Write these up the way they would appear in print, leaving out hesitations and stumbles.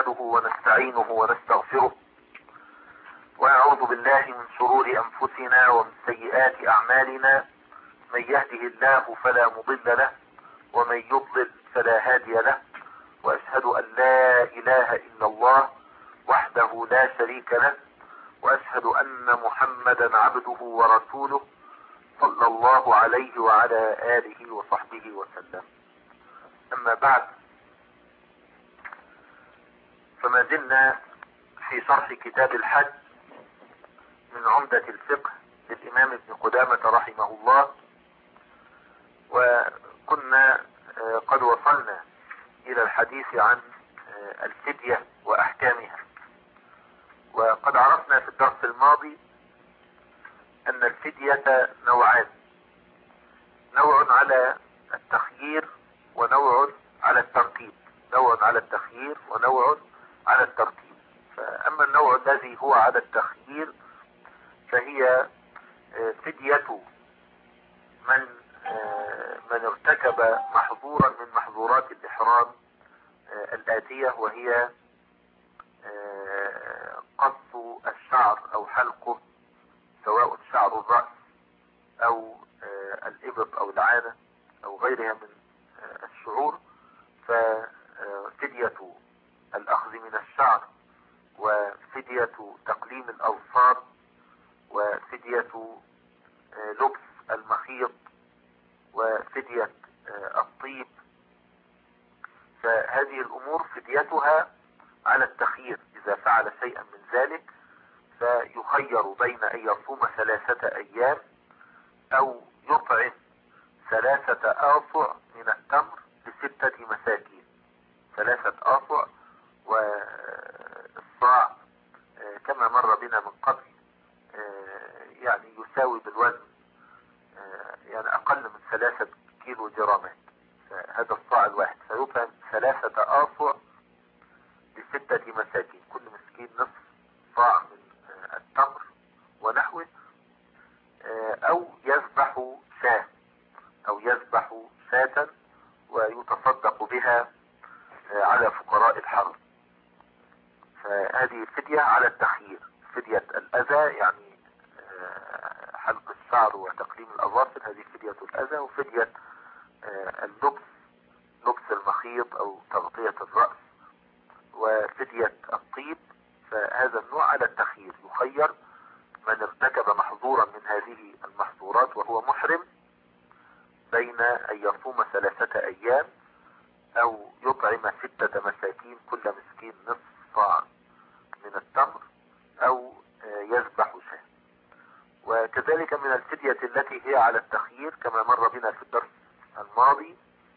نحمده ونستعينه ونستغفره ونعوذ بالله من شرور أنفسنا ومن سيئات أعمالنا. من يهده الله فلا مضل له ومن يضلل فلا هادي له، وأشهد أن لا إله إلا الله وحده لا شريك له، وأشهد أن محمدا عبده ورسوله صلى الله عليه وعلى آله وصحبه وسلم. أما بعد، فما زلنا في شرح كتاب الحج من عمدة الفقه للإمام ابن قدامة رحمه الله، وكنا قد وصلنا إلى الحديث عن الفدية وأحكامها. وقد عرفنا في الدرس الماضي أن الفدية نوعان: نوع على التخيير ونوع على الترتيب. نوع على التخيير ونوع على الترتيب. فأما النوع الذي هو على التخيير فهي فدية من ارتكب محظورا من محظورات الإحرام الآتية، وهي قص الشعر أو حلقه، سواء شعر الرأس أو الإبط أو العانة أو غيرها من الشعور. ففدية الأخذ من الشعر، وفدية تقليم الأظفار، وفدية لبس المخيط، وفدية الطيب. فهذه الأمور فديتها على التخيير. إذا فعل شيئا من ذلك فيخير بين أن يصوم 3 أيام أو يطعم 3 آصع من التمر ل6 مساكين. 3 آصع، والصاع كما مر بنا من قبل يعني يساوي بالوزن يعني أقل من 3 كيلو جرامات. فهذا الصاع الواحد فيطعم 3 آصع ل6 مساكين، كل مسكين نصف صاع من التمر ونحوه. أو يذبح شاة، أو يذبح شاة ويتصدق بها على فقراء الحرم. فهذه فدية على التخيير. فدية الأذى يعني حلق الشعر وتقليم الأظافر، هذه فدية الأذى. وفدية اللبس، لبس المخيط أو تغطية الرأس، وفدية الطيب، فهذا النوع على التخيير. يخير من ارتكب محظورا من هذه المحظورات وهو محرم بين أن يصوم 3 أيام أو يطعم 6 مساكين، كل مسكين نصف صاع من التمر، أو يذبح شاة. وكذلك من الفدية التي هي على التخيير كما مر بنا في الدرس الماضي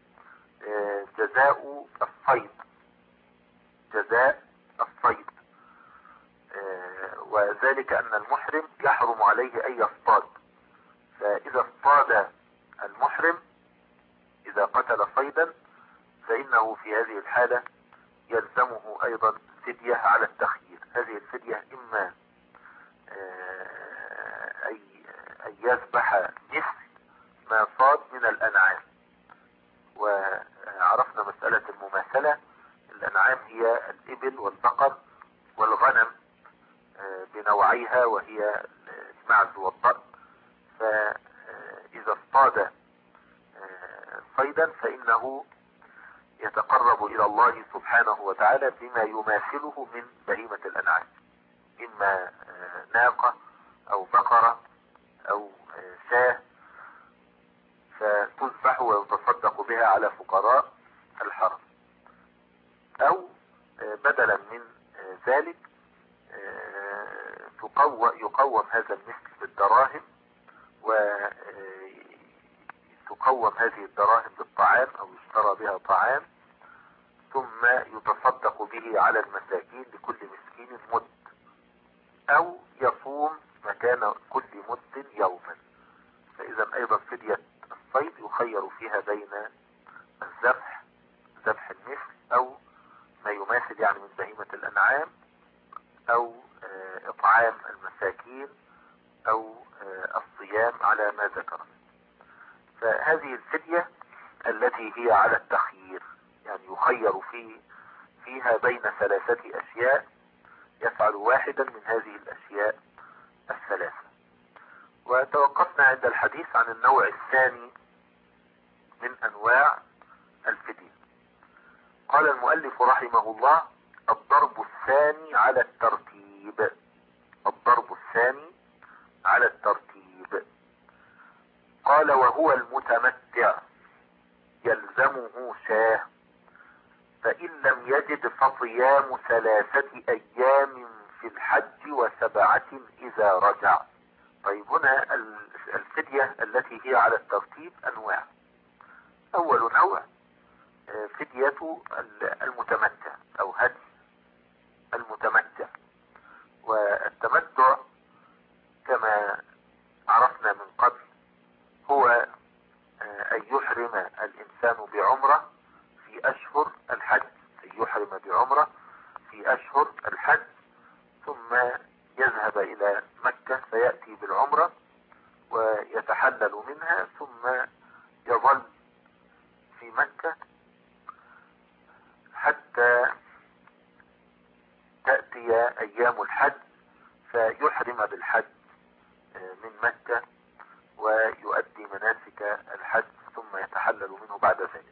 جزاء الصيد. جزاء الصيد، وذلك أن المحرم يحرم عليه أن يصطاد. فإذا اصطاد المحرم، إذا قتل صيدا، فإنه في هذه الحالة يلزمه أيضا فدية على التخيير. هذه الفدية إما أن يذبح مثل ما صاد من الأنعام. وعرفنا مسألة المماثلة. الأنعام هي الإبل والبقر والغنم بنوعيها، وهي المعز والضأن. فإذا اصطاد صيدا فإنه يتقرب إلى الله سبحانه وتعالى بما يماثله من بهيمة الأنعام، إما ناقة أو بقرة أو شاة، فتذبح ويتصدق بها على فقراء الحرم. أو بدلا من ذلك يقوم هذا المثل بالدراهم، وتقوم هذه الدراهم بالطعام أو يشترى بها طعام، ثم يتصدق به على المساكين لكل مسكين مد، أو يصوم مكان كل مد يوما. فإذا أيضا فدية الصيد يخير فيها بين الذبح، ذبح المثل، أو ما يماثل يعني من بهيمة الأنعام، أو إطعام المساكين، أو الصيام على ما ذكر. فهذه الفدية التي هي على التخيير، يعني يخير في فيها بين ثلاثة أشياء يفعل واحدا من هذه الأشياء الثلاثة. وتوقفنا عند الحديث عن النوع الثاني من أنواع الفدية. قال المؤلف رحمه الله: الضرب الثاني على الترتيب. الضرب الثاني على الترتيب. قال: وهو المتمتع يلزمه شاه، فإن لم يجد فصيام 3 أيام في الحج و7 إذا رجع. طيب هنا الفدية التي هي على الترتيب أنواع. أول نوع فدية المتمتع أو هدي المتمتع. والتمتع كما عرفنا من قبل هو أن يحرم الإنسان بعمرة في أشهر الحج، أن يحرم بعمرة في أشهر الحج، ثم يذهب إلى مكة فيأتي بالعمرة ويتحلل منها، ثم يظل في مكة حتى تأتي أيام الحج فيحرم بالحج من مكة ويؤدي مناسك الحج ثم يتحلل منه بعد ذلك.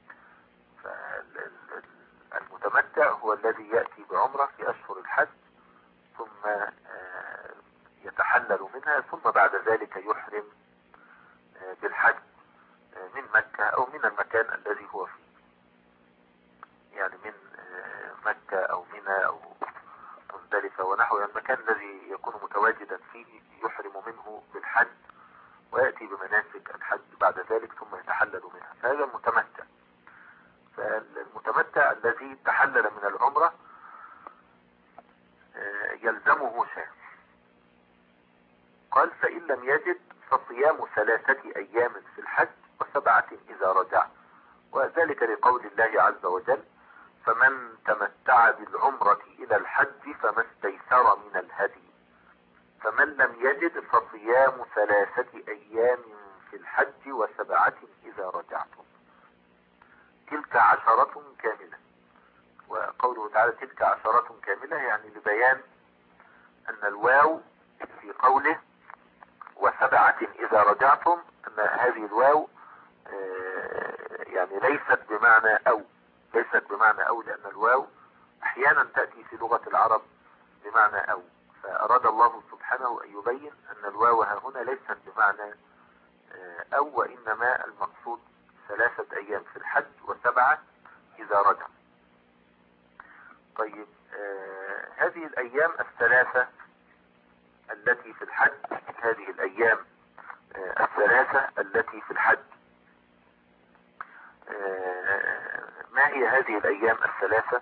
فالمتمتع هو الذي يأتي بعمرة في أشهر الحج ثم يتحلل منها، ثم بعد ذلك يحرم بالحج من مكة أو من المكان الذي هو فيه، يعني من مكة أو منى أو مزدلفة ونحو المكان الذي يكون متواجدا فيه يحرم منه بالحج ويأتي بمناسك الحج بعد ذلك ثم يتحلل منها. فهذا المتمتع. فالمتمتع الذي تحلل من العمرة يلزمه شاه. قال: فإن لم يجد فصيام 3 أيام في الحج و7 إذا رجع. وذلك لقول الله عز وجل: فمن تمتع بالعمرة إلى الحج فما استيسر من الهدي، فمن لم يجد فصيام 3 أيام في الحج و7 إذا رجعتم. تلك 10 كاملة. وقوله تعالى تلك 10 كاملة يعني لبيان أن الواو في قوله و7 إذا رجعتم أن هذه الواو يعني ليست بمعنى أو، لأن الواو أحيانا تأتي في لغة العرب بمعنى أو، فأراد الله سبحانه أن يبين أن الواو هنا ليست بمعنى أو، وإنما المقصود 3 أيام في الحج و7 إذا رجع. طيب هذه الأيام الثلاثة التي في الحج، هذه الأيام الثلاثة التي في الحج، ما هي هذه الأيام الثلاثة؟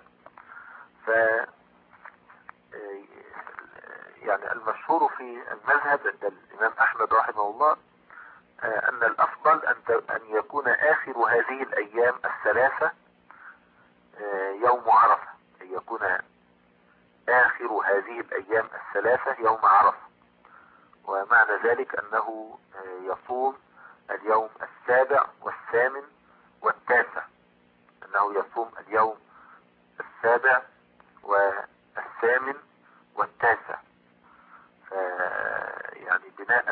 يعني المشهور في المذهب عند الإمام أحمد رحمه الله أن الأفضل أن يكون آخر هذه الأيام الثلاثة يوم عرفة، أن يكون آخر هذه الأيام الثلاثة يوم عرفة. ومعنى ذلك أنه يصوم اليوم 7 و8 و9، أنه يصوم اليوم 7 و8 و9. يعني بناء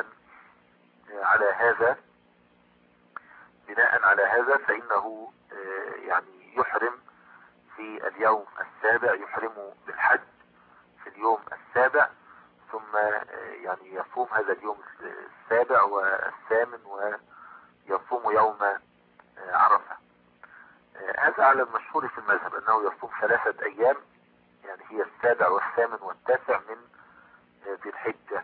على هذا فإنه يعني يحرم في اليوم 7، يحرم بالحج في اليوم 7، ثم يعني يصوم هذا اليوم 7 و8 ويصوم يوم عرفة. هذا على المشهور في المذهب أنه يصوم 3 أيام، يعني هي 7 و8 و9 من ذي الحجة.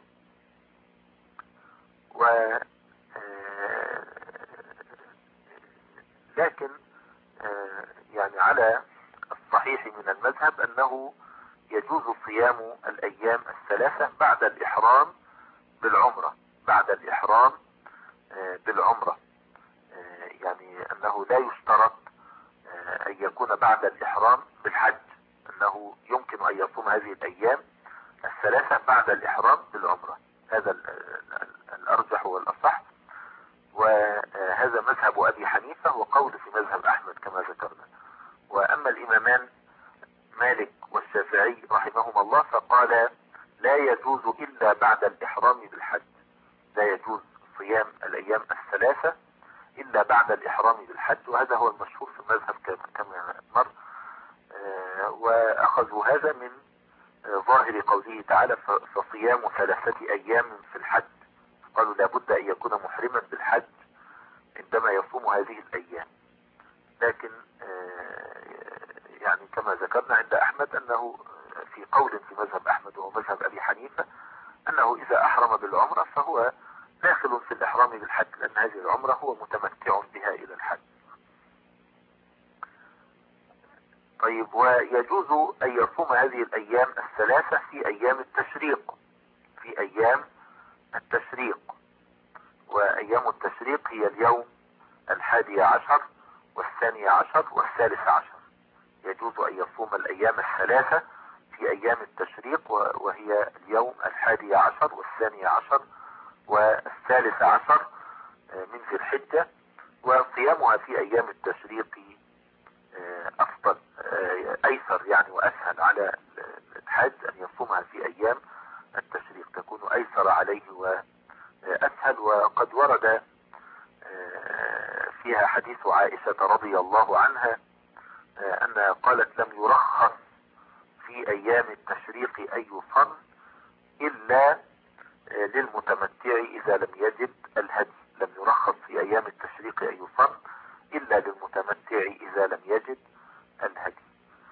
لكن يعني على الصحيح من المذهب أنه يجوز صيام الأيام الثلاثة بعد الإحرام بالعمرة، يعني أنه لا يشترط أن يكون بعد الإحرام بالحج، أنه يمكن أن يصوم هذه الأيام الثلاثة بعد الإحرام بالعمرة. هذا الأرجح والأصح، وهذا مذهب أبي حنيفة وقول في مذهب أحمد كما ذكرنا. وأما الإمامان مالك والشافعي رحمهما الله، فقال لا يجوز إلا بعد الإحرام بالحج، لا يجوز صيام الأيام الثلاثة إلا بعد الإحرام بالحج، وهذا هو المشهور في المذهب كما مر. وأخذوا هذا من ظاهر قوله تعالى فصيام 3 أيام في الحج، قالوا لابد أن يكون محرما بالحج عندما يصوم هذه الأيام. لكن يعني كما ذكرنا عند أحمد أنه في قول في مذهب أحمد وهو مذهب أبي حنيفة أنه إذا أحرم بالعمرة فهو داخل في الإحرام بالحج، لأن هذه العمرة هو متمتع بها إلى الحج. طيب، ويجوز أن يصوم هذه الأيام الثلاثة في أيام التشريق، في أيام التشريق، وأيام التشريق هي اليوم 11 و12 و13. يجوز أن يصوم الأيام الثلاثة في أيام التشريق، وهي اليوم 11 و12 و13 من ذي الحجة. وصيامها في أيام التشريق أفضل، أيسر يعني وأسهل على الحاج أن يصومها في أيام التشريق، تكون أيسر عليه وأسهل. وقد ورد فيها حديث عائشة رضي الله عنها أنها قالت لم يرخص في أيام التشريق أن يصم إلا للمتمتع إذا لم يجد الهدي، لم يرخص في أيام التشريق أن يصم إلا للمتمتع إذا لم يجد الهدي.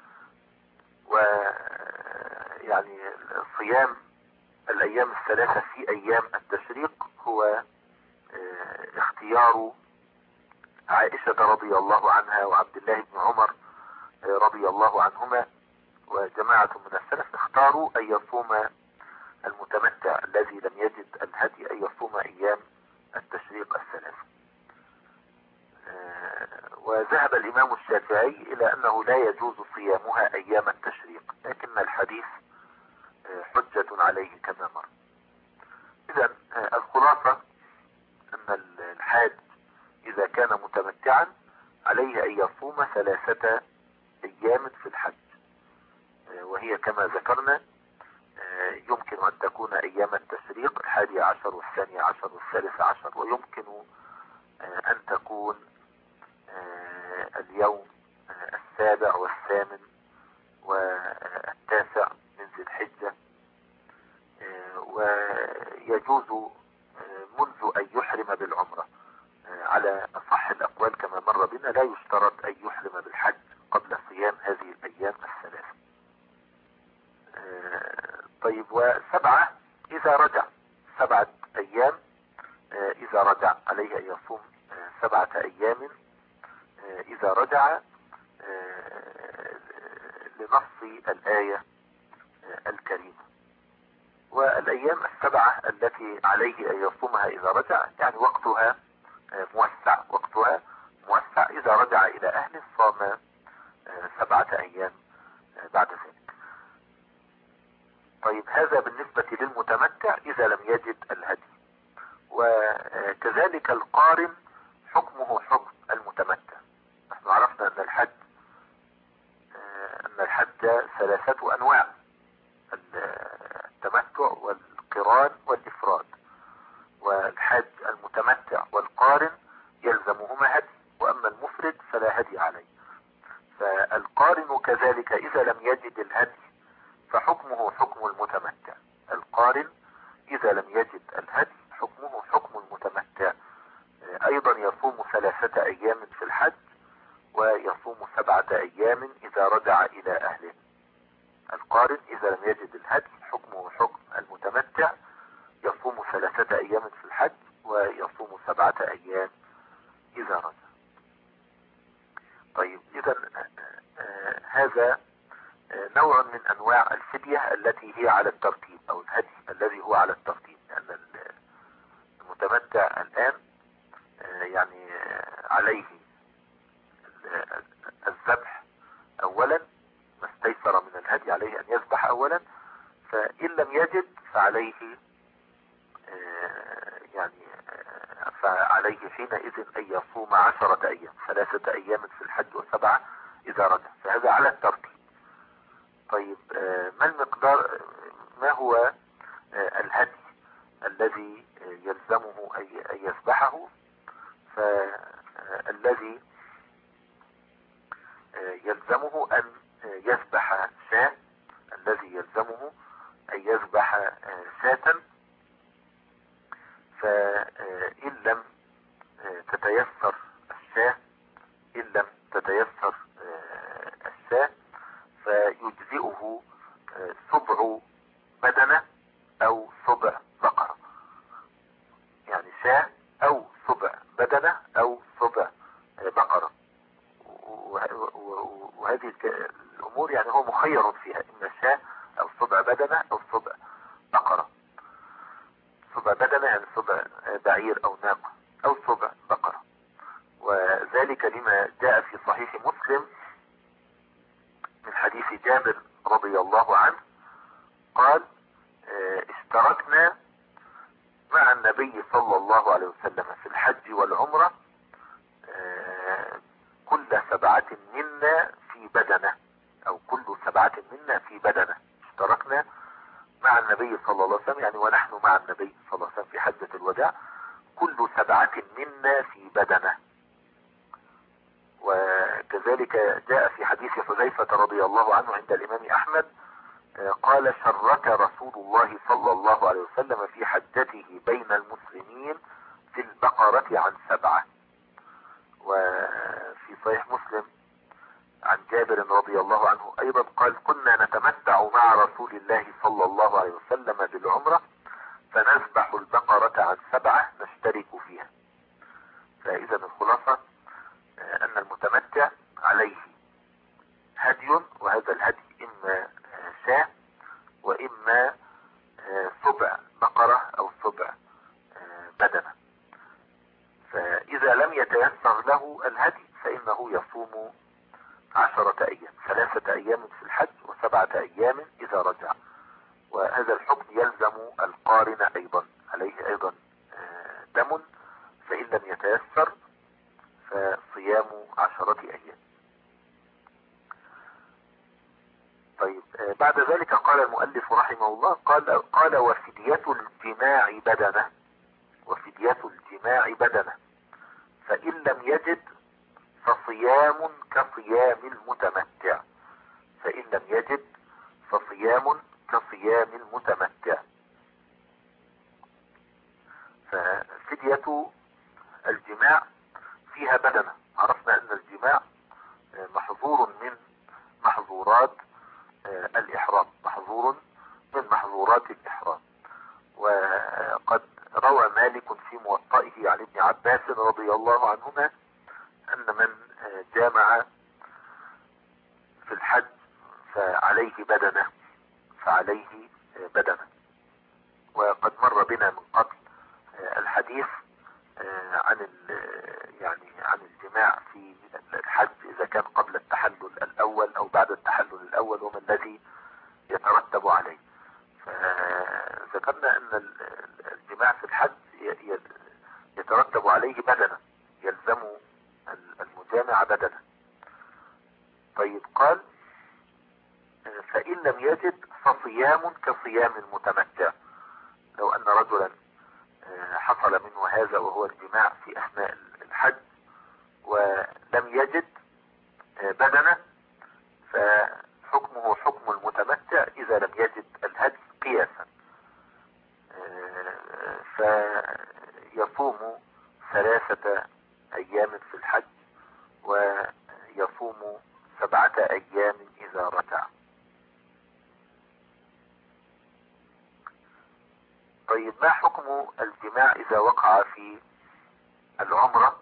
ويعني صيام الأيام الثلاثة في أيام التشريق هو اختيار عائشة رضي الله عنها وعبد الله بن عمر رضي الله عنهما وجماعة من السلف، اختاروا أن يصوم المتمتع الذي لم يجد الهدي أن يصوم أيام التشريق الثلاثة. وذهب الإمام الشافعي إلى أنه لا يجوز صيامها أيام التشريق، لكن الحديث حجة عليه كما مر. إذن الخلاصة أن الحاج إذا كان متمتعا عليه أن يصوم 3 أيام في الحج، وهي كما ذكرنا يمكن أن تكون أيام التشريق 11 و12 و13، ويمكن أن تكون اليوم 7 و8 و9 من ذي الحجة. ويجوز منذ أن يحرم بالعمرة على أصح الأقوال كما مر بنا، لا يشترط أن يحرم بالحج قبل صيام هذه الأيام الثلاثة. طيب، و7 إذا رجع، 7 أيام إذا رجع عليه أن يصوم 7 أيام إذا رجع لنص الآية الكريمة. والأيام 7 التي عليه أن يصومها إذا رجع يعني وقتها موسع، وقتها موسع. إذا رجع إلى أهله صام 7 أيام بعد ذلك. طيب، هذا بالنسبة للمتمتع إذا لم يجد الهدي. وكذلك القارن حكمه حكم المتمتع. نحن عرفنا أن الحج 3 أنواع: التمتع والقران والإفراد. والحج المتمتع والقارن يلزمهما هدي، وأما المفرد فلا هدي عليه. فالقارن كذلك إذا لم يجد الهدي فحكمه حكم المتمتع. القارن إذا لم يجد الهدي حكمه حكم المتمتع، أيضا يصوم 3 أيام في الحج، ويصوم 7 أيام إذا رجع إلى أهله. القارن إذا لم يجد الهدي حكمه حكم المتمتع، يصوم 3 أيام في الحج ويصوم 7 أيام إذا رجع. طيب، إذا هذا نوع من أنواع الفدية التي هي على الترتيب، أو الهدي الذي هو على الترتيب، لأن المتمتع الآن يعني عليه الذبح أولا، ما استيسر من الهدي عليه أن يذبح أولا، فإن لم يجد فعليه فعليه حينئذ أن يصوم 10 أيام، 3 أيام في الحج و7 إذا رجع. فهذا على الترتيب. يلزمه أن يذبح شاة، الذي يلزمه أن يذبح شاة. فإن لم تتيسر الشاة فيجزئه سبع بدنة أو سبع بقرة، يعني شاة أو سبع بدنة أو سبع بقرة. وهذه الأمور يعني هو مخير فيها، إما شاة أو سبع بدنة أو سبع بقرة. سبع بدنة يعني سبع بعير أو ناقة، أو سبع بقرة. وذلك لما جاء في صحيح مسلم من حديث جابر رضي الله عنه قال: اشتركنا مع النبي صلى الله عليه وسلم في الحج والعمرة كل 7 منا في بدنة، أو كل 7 منا في بدنة. اشتركنا مع النبي صلى الله عليه وسلم يعني ونحن مع النبي صلى الله عليه وسلم في حجة الوداع كل 7 منا في بدنة. وكذلك جاء في حديث حذيفة رضي الله عنه عند الإمام أحمد قال: شرك رسول الله صلى الله عليه وسلم في حجته بين المسلمين في البقرة عن 7. وفي صحيح مسلم عن جابر رضي الله عنه أيضا قال: كنا نتمتع مع رسول الله صلى الله عليه وسلم بالعمرة فنذبح البقرة عن 7 نشترك فيها. فإذا الخلاصة أن المتمتع عليه هدي، وهذا الهدي إما شاة وإما سبع بقرة أو سبع بدنة. فإذا لم يتيسر له الهدي فإنه يصوم 10 أيام، 3 أيام في الحج و7 أيام إذا رجع. وهذا الحكم يلزم القارن أيضا، عليه أيضا دم، فإن لم يتيسر فصيام 10 أيام. طيب، بعد ذلك قال المؤلف رحمه الله قال وفدية الجماع بدنة، وفدية الجماع بدنة، فإن لم يجد فصيام كصيام المتمتع، فإن لم يجد فصيام كصيام المتمتع. ففدية الجماع فيها بدنة. عرفنا أن الجماع محظور من محظورات الإحرام، محظور من محظورات الإحرام. وقد روى مالك في موطئه عن ابن عباس رضي الله عنهما أن من جامع في الحج فعليه بدنة. وقد مر بنا من قبل الحديث عن عن الجماع في الحج إذا كان قبل التحلل الأول أو بعد التحلل الأول وما الذي يترتب عليه. فذكرنا أن الجماع في الحج يترتب عليه بدنة، يلزم المجامع بدنة. طيب، قال فإن لم يجد فصيام كصيام المتمتع. لو أن رجلا حصل منه هذا وهو الجماع في أثناء الحج ولم يجد بدنة فحكمه حكم المتمتع إذا لم يجد الهدي قياسا، فيصوم 3 أيام في الحج ويصوم 7 أيام إذا رجع. طيب، ما حكم الجماع إذا وقع في العمرة؟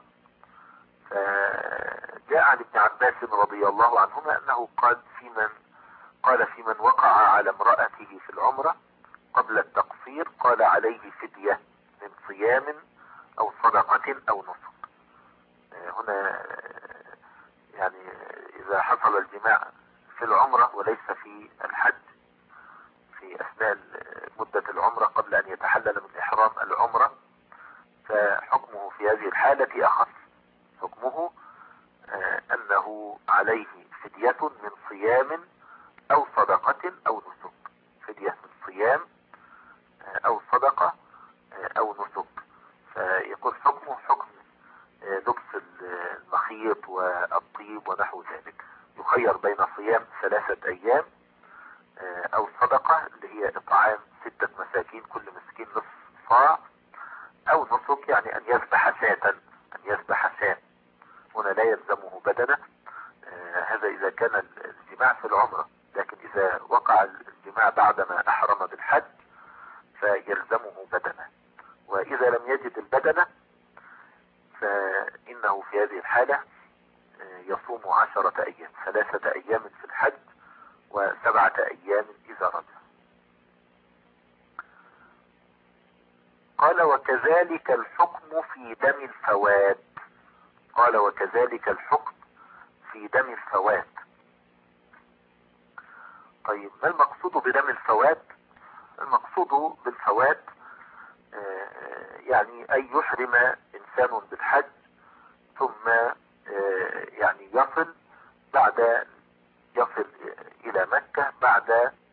جاء عن ابن عباس رضي الله عنهما أنه قال في من وقع على امرأته في العمرة قبل التقصير قال عليه فدية من صيام أو صدقة أو نسك. هنا يعني إذا حصل الجماع في العمرة وليس في الحج في أثناء مدة العمرة قبل أن يتحلل من إحرام العمرة، فحكمه في هذه الحالة أخف. حكمه أنه عليه فدية من صيام أو صدقة أو نسك، فدية من صيام أو صدقة أو نسك. فيكون حكمه حكم لبس المخيط والطيب ونحو ذلك، يخير بين صيام 3 أيام، أو صدقة اللي هي إطعام 6 مساكين كل مسكين نصف صاع، أو نسك يعني أن يذبح شاة، أن يذبح شاة. هنا لا يلزمه بدنة، هذا إذا كان الجماع في العمرة. لكن إذا وقع الجماع بعدما أحرم بالحج فيلزمه بدنة. وإذا لم يجد البدنة فإنه في هذه الحالة يصوم 10 أيام، 3 أيام في الحج و7 أيام إذا رجع. قال وكذلك الحكم في دم الفوات. قال وكذلك الحكم في دم الفوات. طيب ما المقصود بدم الفوات؟ المقصود بالفوات يعني أن يحرم إنسان بالحج ثم يعني يصل إلى مكة بعد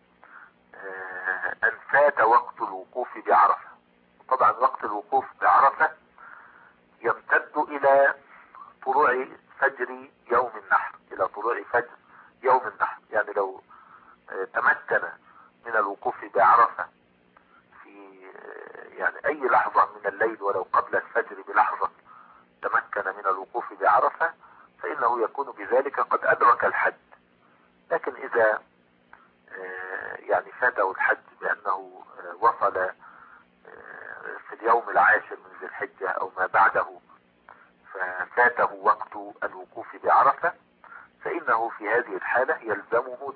أن فات وقت الوقوف بعرفة. طبعا وقت الوقوف بعرفة يمتد إلى طلوع فجر يوم النحر، إلى طلوع فجر يوم النحر. يعني لو تمكن من الوقوف بعرفة في يعني أي لحظة من الليل ولو قبل الفجر بلحظة، تمكن من الوقوف بعرفة فإنه يكون بذلك قد أدرك الحج. لكن إذا يعني فاته الحج بأنه وصل في اليوم العاشر من ذي الحجة أو ما بعده ففاته وقت الوقوف بعرفة، فإنه في هذه الحالة يلزمه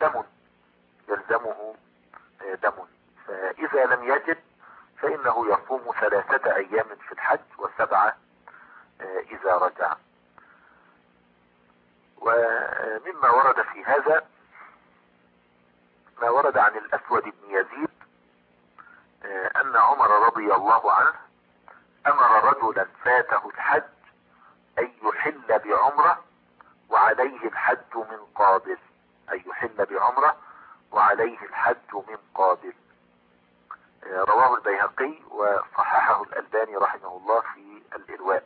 دم. فإذا لم يجد فإنه يصوم 3 أيام في الحج و7 إذا رجع. ومما ورد في هذا ما ورد عن الأسود بن يزيد أن عمر رضي الله عنه أمر رجلا فاته الحج أن يحل بعمرة وعليه الحج من قابل. أن يحل بعمرة وعليه الحج من قابل. رواه البيهقي وصححه الألباني رحمه الله في الإرواء.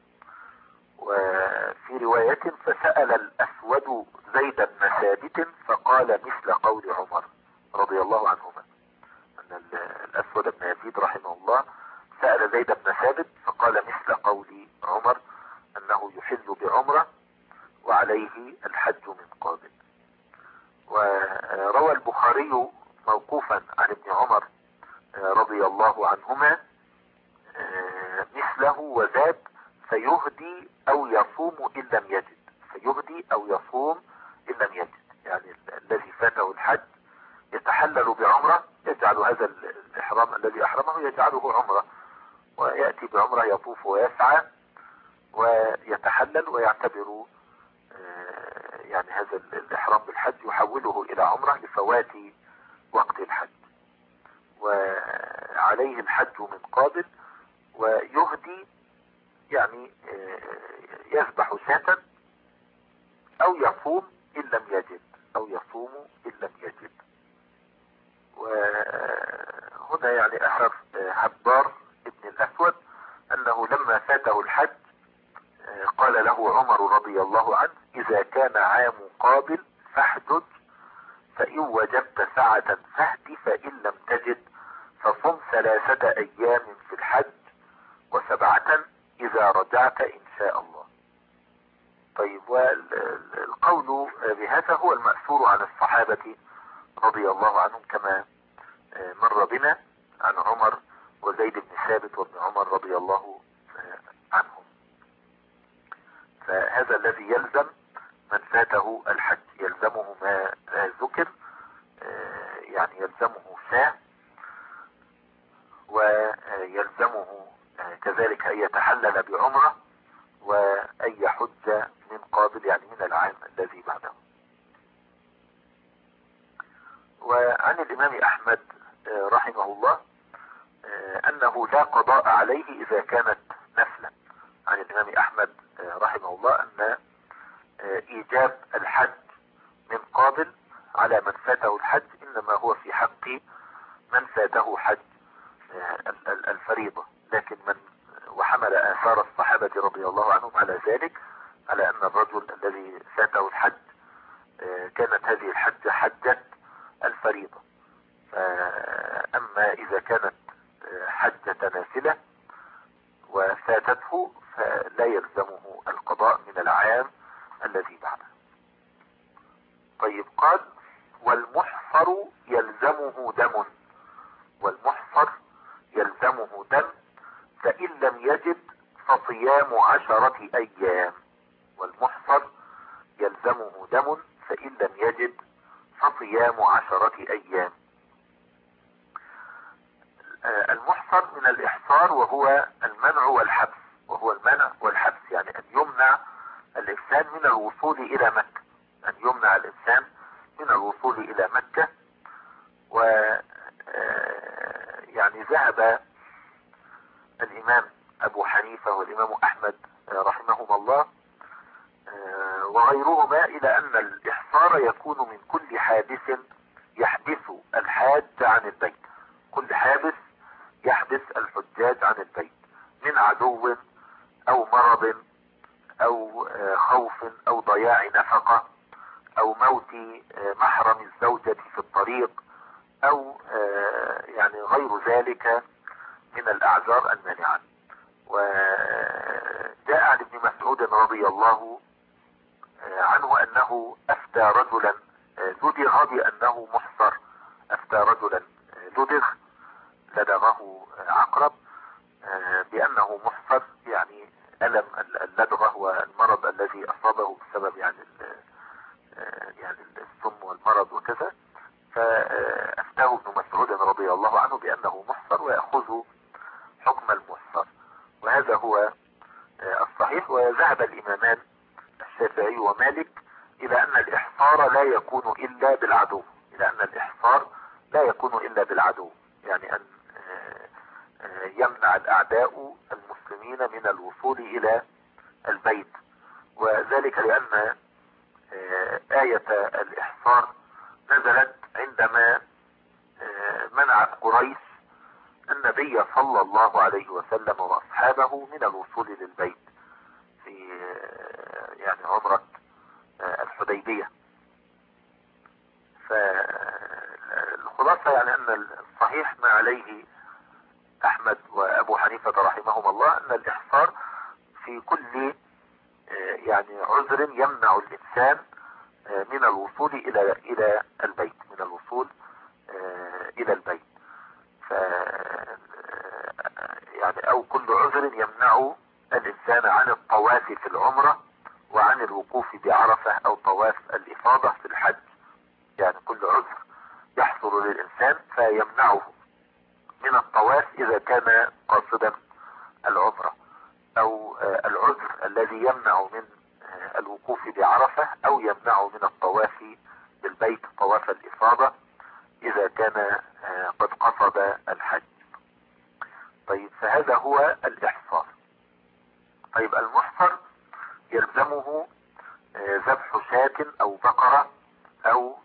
وفي رواية فسأل الأسود زيد بن ثابت فقال مثل قول عمر رضي الله عنهما. أن الأسود بن يزيد رحمه الله سأل زيد بن ثابت فقال مثل قول عمر أنه يحل بعمرة وعليه الحج من قابل. وروى البخاري موقوفا عن ابن عمر رضي الله عنهما مثله وزاد فيهدي أو يصوم إن لم يجد. فيهدي أو يصوم إن لم يجد، يعني الذي فاته الحج يتحلل بعمرة، يجعل هذا الإحرام الذي أحرمه يجعله عمرة، ويأتي بعمرة يطوف ويسعى ويتحلل ويعتبر يعني هذا الإحرام بالحج يحوله إلى عمرة لفوات وقت الحج، وعليه الحج من قابل. ويهدي يعني يذبح شاة أو يصوم إن لم يجد. وهنا يعني أخذ حبار ابن الأسود أنه لما فاته الحج قال له عمر رضي الله عنه إذا كان عام قابل فاحجج، فإن وجدت سعة فاهد، فإن لم تجد فصم 3 أيام في الحج و7 إذا رجعت إن شاء الله. طيب والقول بهذا هو المأثور عن الصحابة رضي الله عنهم كما مر بنا عن عمر وزيد بن ثابت وابن عمر رضي الله عنهم. فهذا الذي يلزم من فاته الحج، يلزمه ما ذكر، يعني يلزمه شاة، ويلزمه كذلك أن يتحلل بعمرة وأن يحج من قابل يعني من العام الذي بعده. وعن الإمام أحمد رحمه الله أنه لا قضاء عليه إذا كانت نفلا. عن الإمام أحمد رحمه الله أن إيجاب الحج من قابل على من فاته الحج إنما هو في حق من فاته حج الفريضة. لكن من وحمل آثار الصحابة رضي الله عنهم على ذلك، على أن الرجل الذي فاته الحج كانت هذه الحجة حجة الفريضة. أما إذا كانت حجة نافلة وفاتته فلا يلزمه القضاء من العام الذي بعده. طيب قال والمحصر يلزمه دم، والمحصر يلزمه دم فإن لم يجد فصيام 10 أيام. والمحصر يلزمه دم فإن لم يجد فصيام 10 أيام. المحصر من الإحصار وهو المنع والحبس، وهو المنع والحبس يعني أن يمنع الإنسان من الوصول إلى مكة، أن يمنع الإنسان من الوصول إلى مكة. و يعني ذهب الإمام أبو حنيفة والإمام أحمد رحمهما الله وغيرهما إلى أن الإحصار يكون من كل حادث يحبس الحاج عن البيت، كل حادث يحبس الحجاج عن البيت من عدو أو مرض أو خوف أو ضياع نفقة أو موت محرم الزوجة في الطريق أو يعني غير ذلك من الأعذار المانعة. وجاء عن ابن مسعود رضي الله عنه أنه أفتى رجلا لدغ بأنه محصر، أفتى رجلا لدغه عقرب بأنه محصر، يعني ألم اللدغة والمرض الذي أصابه بسبب يعني السم والمرض وكذا. فأفتاه ابن مسعود رضي الله عنه بأنه محصر ويأخذ حكم المحصر، وهذا هو الصحيح. وذهب الإمامان الشافعي ومالك إلى أن الإحصار لا يكون إلا بالعدو، إلى أن الإحصار لا يكون إلا بالعدو، يعني أن يمنع الأعداء المسلمين من الوصول إلى البيت. وذلك لأن آية الإحصار نزلت عندما منعت قريش النبي صلى الله عليه وسلم وأصحابه من الوصول للبيت في يعني عمرة الحديبية. فالخلاصة يعني أن الصحيح ما عليه أحمد وأبو حنيفة رحمهما الله أن الإحصار في كل يعني عذر يمنع الإنسان من الوصول إلى البيت، من الوصول إلى البيت. يعني أو كل عذر يمنع الإنسان عن الطواف في العمرة وعن الوقوف بعرفة أو طواف الإفاضة في الحج، يعني كل عذر يحصل للإنسان فيمنعه من الطواف إذا كان قاصدا العمرة، أو العذر الذي يمنع من الوقوف بعرفة أو يمنع من الطواف بالبيت طواف الإفاضة إذا كان قد قصد الحج. طيب فهذا هو الإحصار. طيب المحصر يلزمه ذبح شاة أو بقرة أو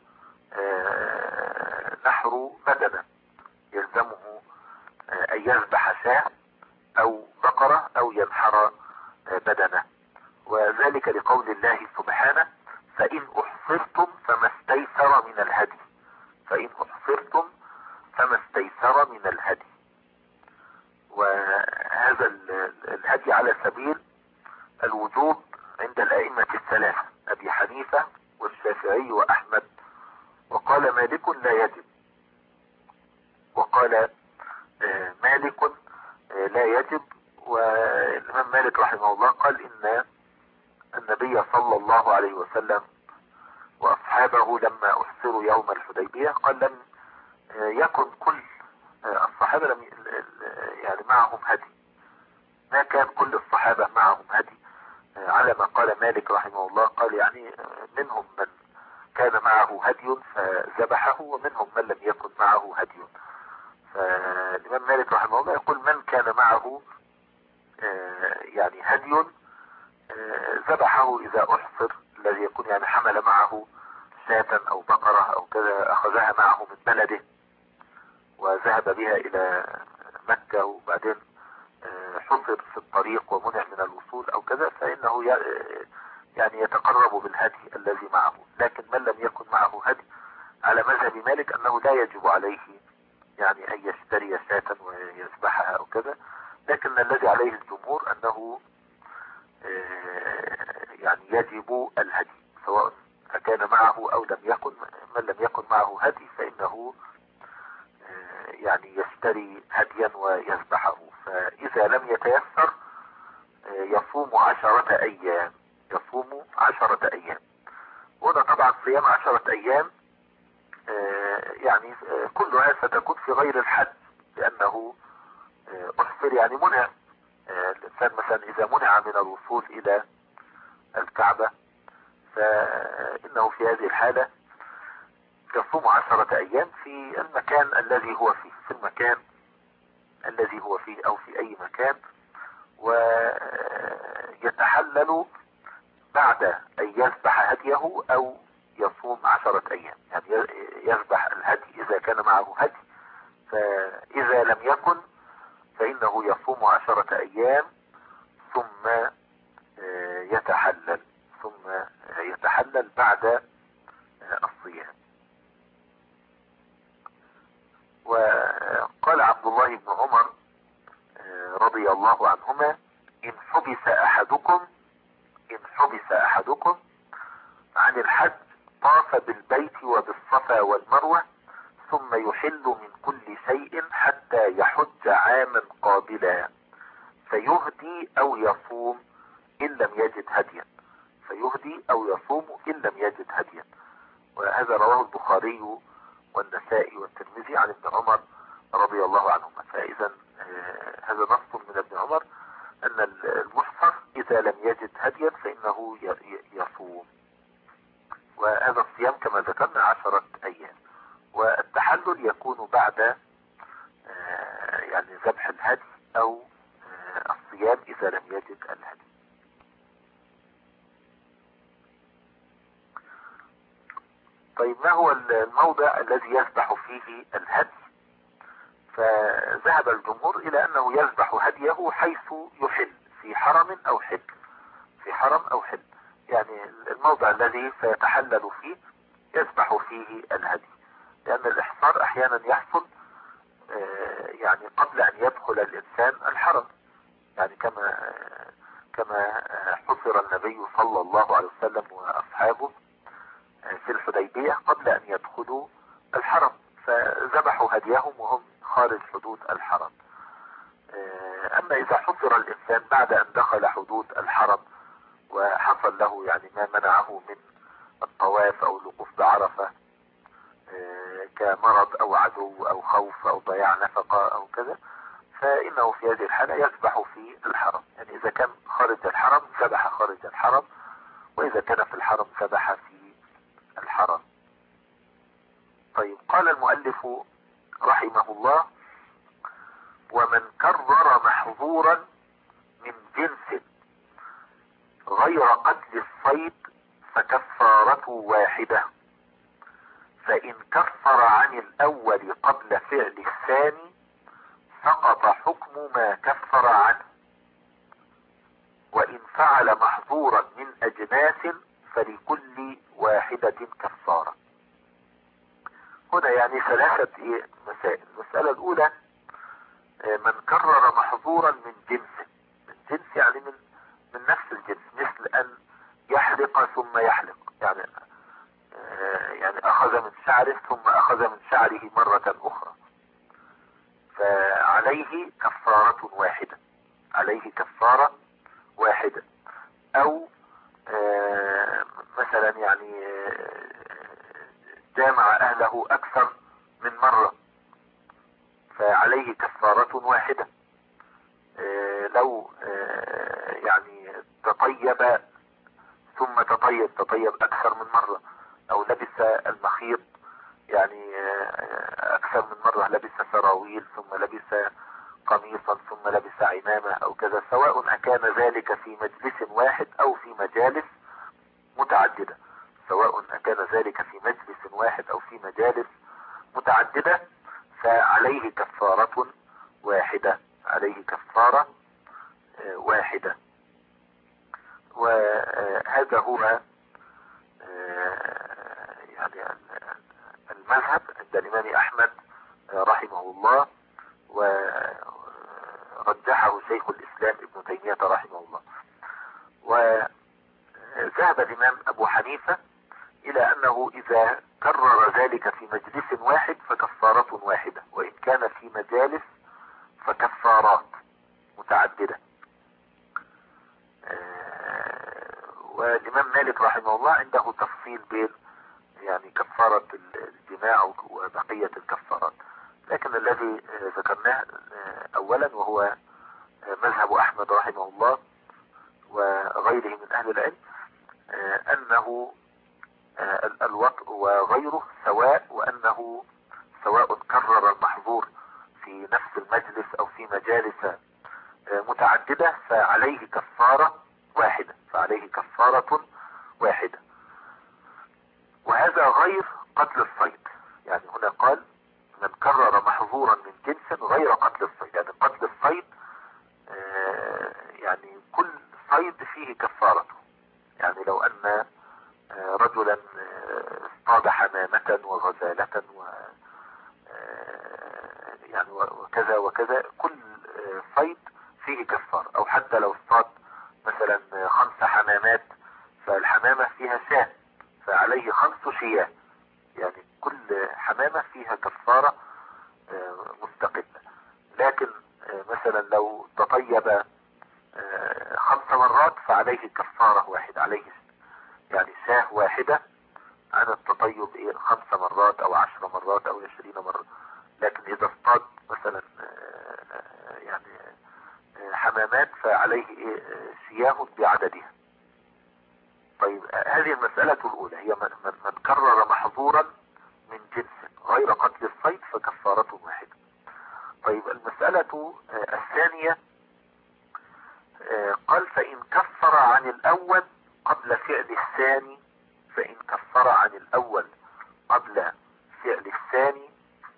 نحر بدنة، يلزمه أن يذبح شاة أو بقرة أو ينحر بدنة، وذلك لقول الله سبحانه فإن أحصرتم فما استيسر من الهدي، فإن أحصرتم فما استيسر من الهدي. وهذا الهدي على سبيل الوجوب عند الأئمة الثلاثة أبي حنيفة والشافعي وأحمد، وقال مالك لا يجب، وقال مالك لا يجب. والإمام مالك رحمه الله قال إن النبي صلى الله عليه وسلم وأصحابه لما أحصروا يوم الحديبية قال لم يكن كل الصحابة يعني معهم هدي، ما كان كل الصحابة معهم هدي على ما قال مالك رحمه الله. قال يعني منهم من كان معه هدي فذبحه ومنهم من لم يكن معه هدي. فالإمام مالك رحمه الله يقول من كان معه يعني هدي ذبحه إذا أحصر، الذي يكون يعني حمل معه شاة أو بقرة أو كذا أخذها معه من بلده وذهب بها إلى مكة وبعدين حصر في الطريق ومنع من الوصول أو كذا، فإنه يعني يتقرب بالهدي الذي معه. لكن من لم يكن معه هدي على مذهب مالك انه لا يجب عليه يعني ان يشتري شاة ويذبحها او كذا، لكن الذي عليه الجمهور انه يعني يجب الهدي سواء فكان معه او لم يكن. من لم يكن معه هدي فانه يعني يشتري هديا ويذبحه. فاذا لم يتيسر يصوم 10 ايام. يصوم 10 ايام. وده طبعا صيام 10 ايام يعني كلها ستكون في غير الحج، لانه احصر يعني منع. الانسان مثلا اذا منع من الوصول الى الكعبة فانه في هذه الحالة يصوم 10 ايام في المكان الذي هو فيه، في المكان الذي هو فيه او في اي مكان، ويتحلل بعد ان يذبح هديه او يصوم 10 ايام. يعني يذبح الهدي اذا كان معه هدي، فاذا لم يكن فانه يصوم 10 ايام ثم يتحلل بعد الصيام. وقال عبد الله بن عمر رضي الله عنهما: إن حبس أحدكم عن الحج طاف بالبيت وبالصفا والمروة ثم يحل من كل شيء حتى يحج عاما قابلا فيهدي أو يصوم إن لم يجد هديا. وهذا رواه البخاري والنسائي والترمذي عن ابن عمر رضي الله عنهما. فإذا هذا نص من ابن عمر أن المحصر إذا لم يجد هديا فإنه يصوم. وهذا الصيام كما ذكرنا 10 أيام. والتحلل يكون بعد يعني ذبح الهدي أو الصيام إذا لم يجد الهدي. طيب ما هو الموضع الذي يذبح فيه الهدي؟ فذهب الجمهور إلى أنه يذبح هديه حيث يحل، في حرم أو حل. يعني الموضع الذي سيتحلل فيه يذبح فيه الهدي، لأن الإحصار أحيانا يحصل يعني قبل أن يدخل الإنسان الحرم، يعني كما حصر النبي صلى الله عليه وسلم وأصحابه في الحديبية قبل أن يدخلوا الحرم، فذبحوا هديهم وهم خارج حدود الحرم. أما إذا حصر الإنسان بعد أن دخل حدود الحرم وحصل له يعني ما منعه من الطواف أو الوقوف بعرفة كمرض أو عدو أو خوف أو ضياع نفقة أو كذا، فإنه في هذه الحالة يذبح في الحرم. يعني إذا كان خارج الحرم ذبح خارج الحرم، وإذا كان في الحرم ذبح في الحرم. طيب قال المؤلف رحمه الله: ومن كرر محظورا من جنس غير قتل الصيد فكفارته واحدة، فإن كفر عن الأول قبل فعل الثاني سقط حكم ما كفر عنه، وإن فعل محظورا من أجناس فلكل واحدة كفارة. هنا يعني 3 مسائل. المسألة الأولى: من كرر محظورا من جنس يعني من نفس الجنس، مثل أن يحلق ثم يحلق، يعني أخذ من شعره ثم أخذ من شعره مرة أخرى، فعليه كفارة واحدة. أو مثلا يعني جامع أهله أكثر من مرة فعليه كفارة واحدة. لو يعني تطيب ثم تطيب أكثر من مرة، أو لبس المخيط يعني أكثر من مرة، لبس سراويل ثم لبس قميصا ثم لبس عمامة أو كذا، سواء أكان ذلك في مجلس واحد أو في مجالس متعددة، فعليه كفارة واحدة. وهذا هو يعني المذهب عند الإمام أحمد رحمه الله، ورجحه شيخ الإسلام ابن تيمية رحمه الله. وذهب الإمام أبو حنيفة إلى أنه إذا كرر ذلك في مجلس واحد فكفارة واحدة، وإن كان في مجالس فكفارات متعددة. والإمام مالك رحمه الله عنده تفصيل بين يعني كفارة الجماع وبقية الكفارات، لكن الذي ذكرناه أولا وهو مذهب أحمد رحمه الله وغيره من أهل العلم أنه الوطء وغيره سواء، وأنه سواء كرر المحظور في نفس المجلس أو في مجالس متعددة فعليه كفارة واحدة، وهذا غير قتل الصيد. يعني هنا قال من كرر محظورا من جنس غير قتل الصيد، يعني قتل الصيد يعني كل صيد فيه كفارته. يعني لو أن رجلا اصطاد حمامة وغزالة يعني وكذا وكذا، كل صيد فيه كفار. او حتى لو اصطاد مثلا 5 حمامات، فالحمامة فيها شاة فعليه 5 شياه، يعني كل حمامة فيها كفارة مستقلة. لكن مثلا لو تطيب 5 مرات فعليه كفارة واحدة، عليه يعني شاه واحدة عن التطيب 5 مرات او 10 مرات او 20 مرة. لكن اذا اصطاد مثلا يعني حمامات فعليه شياه بعددها. طيب هذه المسألة الأولى هي من كرر محظورا من جنس غير قتل الصيد فكفارته واحدة. طيب المسألة الثانية قال فإن كفر عن الأول قبل فعل الثاني، فإن كفر عن الأول قبل فعل الثاني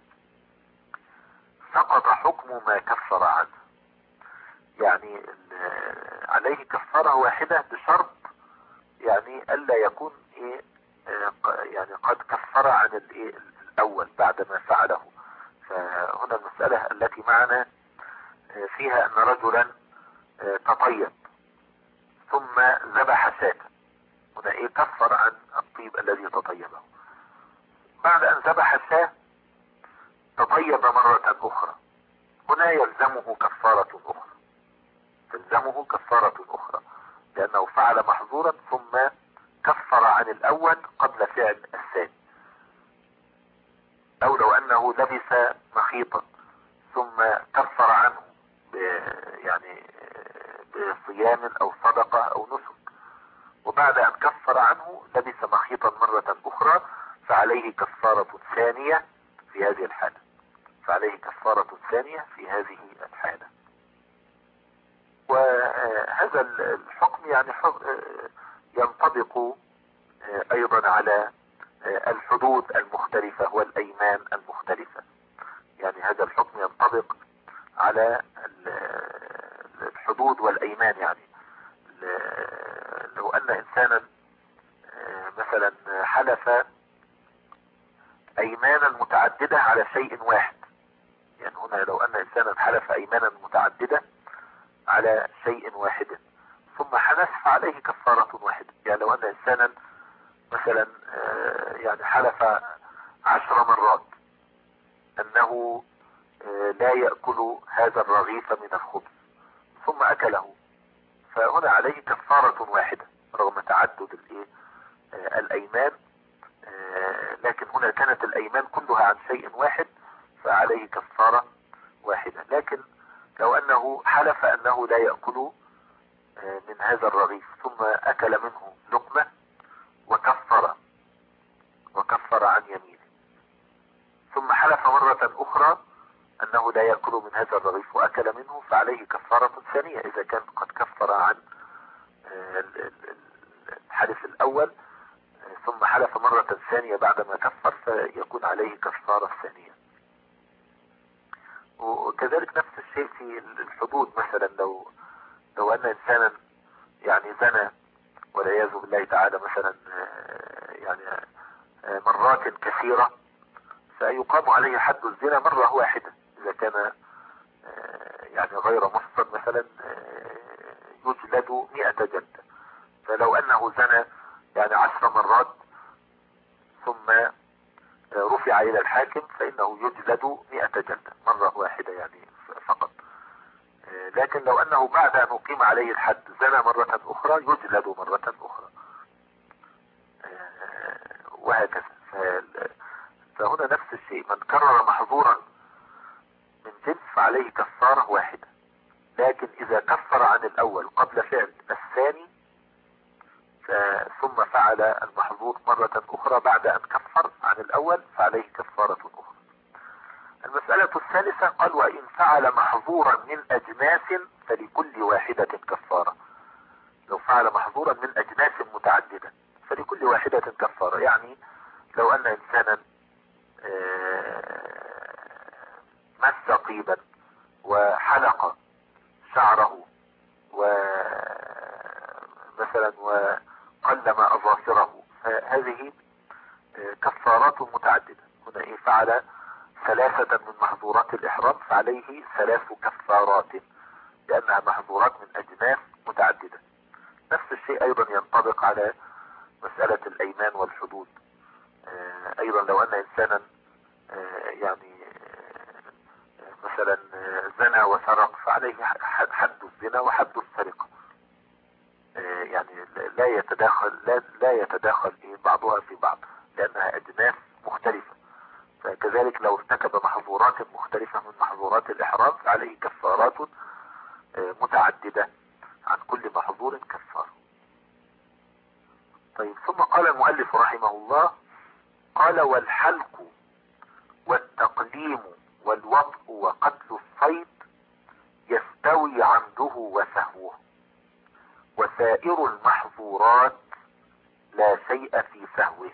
سقط حكم ما كفر عنه. يعني عليه كفارة واحدة بشرط يعني ألا يكون يعني قد كفر عن الأول بعد ما فعله. فهنا المسألة التي معنا فيها أن رجلا تطيب ثم ذبح شاة، هنا كفر عن الطيب الذي تطيبه. بعد أن ذبح الشاة تطيب مرة أخرى، هنا يلزمه كفارة أخرى لأنه فعل محظورا ثم كفر عن الأول قبل فعل الثاني. أو لو أنه لبس مخيطا ثم كفر عنه يعني بصيام أو صدقة أو نسك، وبعد أن كفر عنه لبس مخيطا مرة أخرى فعليه كفارة ثانية في هذه الحالة. وهذا الحكم يعني ينطبق أيضا على الحدود المختلفة والأيمان المختلفة. يعني هذا الحكم ينطبق على الحدود والأيمان. يعني لو أن إنسانا مثلا حلف أيمانا متعددة على شيء واحد، يعني هنا لو أن إنسانا حلف أيمانا متعددة على شيء واحد ثم حنث فعليه كفارة واحدة. يعني لو أن إنسانا مثلا يعني حلف 10 مرات أنه لا يأكل هذا الرغيف من الخبز ثم أكله، فهنا عليه كفارة واحدة رغم تعدد الأيمان. لكن هنا كانت الأيمان كلها عن شيء واحد فعليه كفارة واحدة. لكن لو أنه حلف أنه لا يأكل من هذا الرغيف ثم أكل منه لقمة وكفر عن يمينه، ثم حلف مرة أخرى أنه لا يأكل من هذا الرغيف وأكل منه فعليه كفارة ثانية إذا كان قد كفر عن الحلف الأول ثم حلف مرة ثانية بعدما كفر فيكون عليه كفارة ثانية. وكذلك نفس الشيء في الحدود. مثلا لو أن إنسانا يعني زنى والعياذ بالله تعالى مثلا يعني مرات كثيرة، فيقام عليه حد الزنا مرة واحدة. إذا كان يعني غير محصن مثلا يجلد 100 جلدة. فلو أنه زنى يعني 10 مرات ثم رفع إلى الحاكم فإنه يجلد 100 جلدة مرة واحدة يعني فقط. لكن لو أنه بعد أن أقيم عليه الحد زنى مرة أخرى يجلد مرة أخرى، وهكذا. فهنا نفس الشيء، من كرر محظورا من جنس فعليه كفارة واحدة. لكن إذا كفر عن الأول قبل فعل الثاني ثم فعل المحظور مرة أخرى بعد أن كفر عن الأول فعليه كفارة أخرى. المسألة الثالثة قال: وإن فعل محظورا من أجناس فلكل واحدة كفارة. لو فعل محظورا من أجناس متعددة فلكل واحدة كفارة. يعني لو أن إنسانا مس طيبا وحلق شعره ومثلا وقلم أظافره، فهذه كفارات متعددة. هنا فعل 3 من محظورات الإحرام فعليه 3 كفارات لأنها محظورات من أجناس متعددة. نفس الشيء أيضا ينطبق على مسألة الأيمان والحدود. أيضا لو أن إنسانا يعني مثلا زنى وسرق فعليه حد الزنا وحد السرقة. يعني لا يتداخل بعضها في بعض لأنها أجناس مختلفة. فكذلك لو ارتكب محظورات مختلفة من محظورات الإحرام فعليه كفارات متعددة، عن كل محظور كفارة. طيب، ثم قال المؤلف رحمه الله: قال: والحلق والتقليم والوطء وقتل الصيد يستوي عمده وسهوه، وسائر المحظورات لا شيء في سهوه.